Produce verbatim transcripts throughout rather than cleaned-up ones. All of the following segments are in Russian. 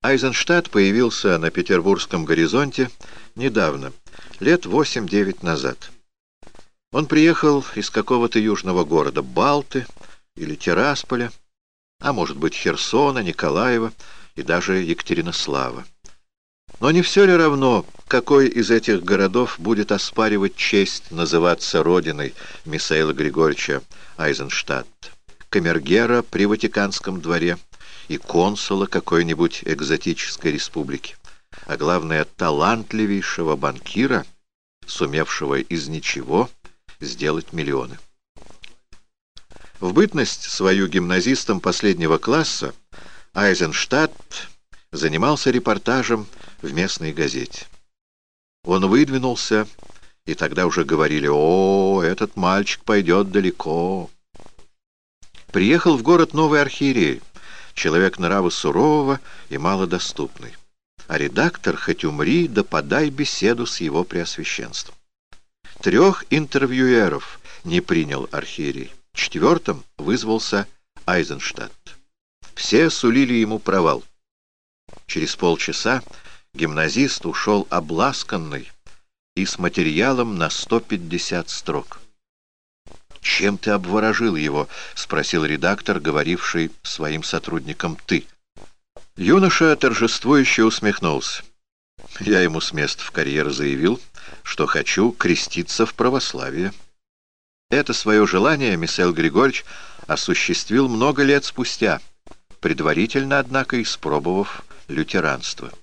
Айзенштадт появился на петербургском горизонте недавно, лет восемь-девять назад. Он приехал из какого-то южного города, Балты или Тирасполя, а может быть Херсона, Николаева и даже Екатеринослава. Но не все ли равно, какой из этих городов будет оспаривать честь называться родиной Михаила Григорьевича Айзенштадта, камергера при Ватиканском дворе и консула какой-нибудь экзотической республики, а главное, талантливейшего банкира, сумевшего из ничего сделать миллионы. В бытность свою гимназистом последнего класса Айзенштадт занимался репортажем в местной газете. Он выдвинулся, и тогда уже говорили: «О, этот мальчик пойдет далеко». Приехал в город новый архиерей, человек нрава сурового и малодоступный. А редактор, хоть умри, да подай беседу с его преосвященством. Трех интервьюеров не принял архиерей. Четвертым вызвался Айзенштадт. Все сулили ему провал. Через полчаса гимназист ушел обласканный и с материалом на сто пятьдесят строк. «Чем ты обворожил его?» — спросил редактор, говоривший своим сотрудникам «ты». Юноша торжествующе усмехнулся. Я ему с места в карьер заявил, что хочу креститься в православие. Это свое желание Михаил Григорьевич осуществил много лет спустя, предварительно, однако, испробовав лютеранство.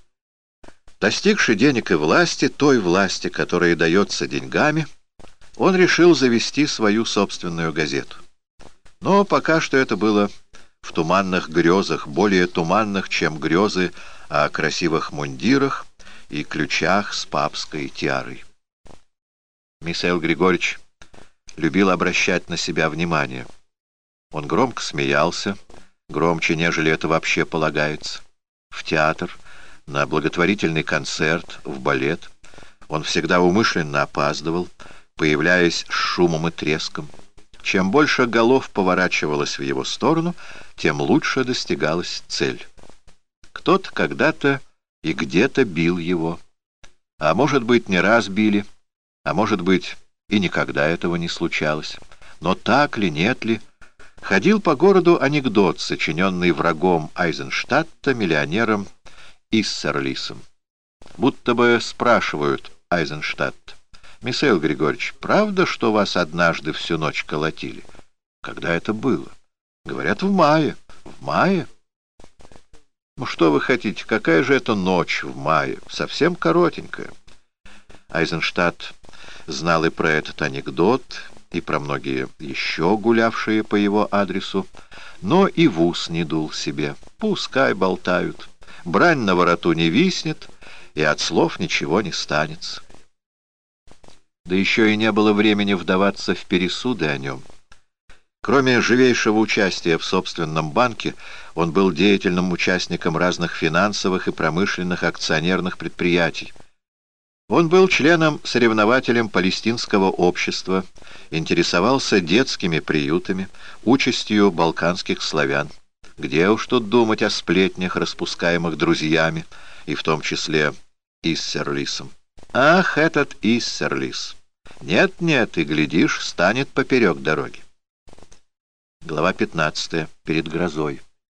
Достигший денег и власти, той власти, которая дается деньгами, он решил завести свою собственную газету. Но пока что это было в туманных грезах, более туманных, чем грезы о красивых мундирах и ключах с папской тиарой. Михаил Григорьевич любил обращать на себя внимание. Он громко смеялся, громче, нежели это вообще полагается. В театр, на благотворительный концерт, в балет. Он всегда умышленно опаздывал, появляясь с шумом и треском. Чем больше голов поворачивалось в его сторону, тем лучше достигалась цель. Кто-то когда-то и где-то бил его. А может быть, не раз били, а может быть, и никогда этого не случалось. Но так ли, нет ли, ходил по городу анекдот, сочиненный врагом Айзенштадта, миллионером Иссерлисом. Будто бы спрашивают Айзенштадт: «Михаил Григорьевич, правда, что вас однажды всю ночь колотили?» «Когда это было?» «Говорят, в мае». «В мае?» «Ну что вы хотите, какая же это ночь в мае? Совсем коротенькая». Айзенштадт знал и про этот анекдот, и про многие еще гулявшие по его адресу, но и в ус не дул себе. Пускай болтают. Брань на вороту не виснет, и от слов ничего не станется. Да еще и не было времени вдаваться в пересуды о нем. Кроме живейшего участия в собственном банке, он был деятельным участником разных финансовых и промышленных акционерных предприятий. Он был членом-соревнователем палестинского общества, интересовался детскими приютами, участью балканских славян. Где уж тут думать о сплетнях, распускаемых друзьями, и в том числе Иссерлисом. Ах, этот Иссерлис! Нет-нет, и, глядишь, станет поперек дороги. Глава пятнадцатая. Перед грозой.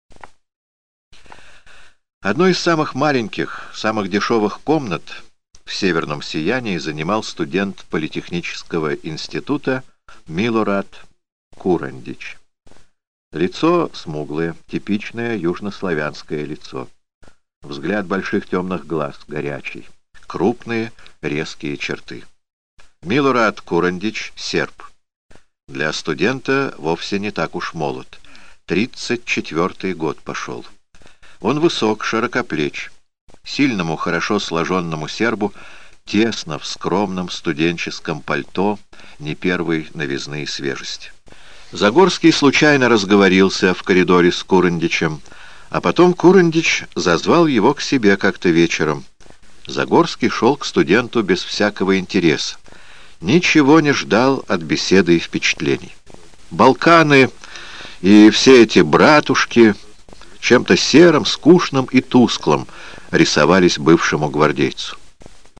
Одной из самых маленьких, самых дешевых комнат в северном сиянии занимал студент политехнического института Милорад Курандич. Лицо смуглое, типичное южнославянское лицо. Взгляд больших темных глаз, горячий. Крупные, резкие черты. Милорад Курандич — серб. Для студента вовсе не так уж молод. Тридцать четвертый год пошел. Он высок, широкоплеч. Сильному, хорошо сложенному сербу тесно в скромном студенческом пальто не первой новизны и свежести. Загорский случайно разговорился в коридоре с Курандичем, а потом Курандич зазвал его к себе как-то вечером. Загорский шел к студенту без всякого интереса. Ничего не ждал от беседы и впечатлений. Балканы и все эти братушки, чем-то серым, скучным и тусклым рисовались бывшему гвардейцу.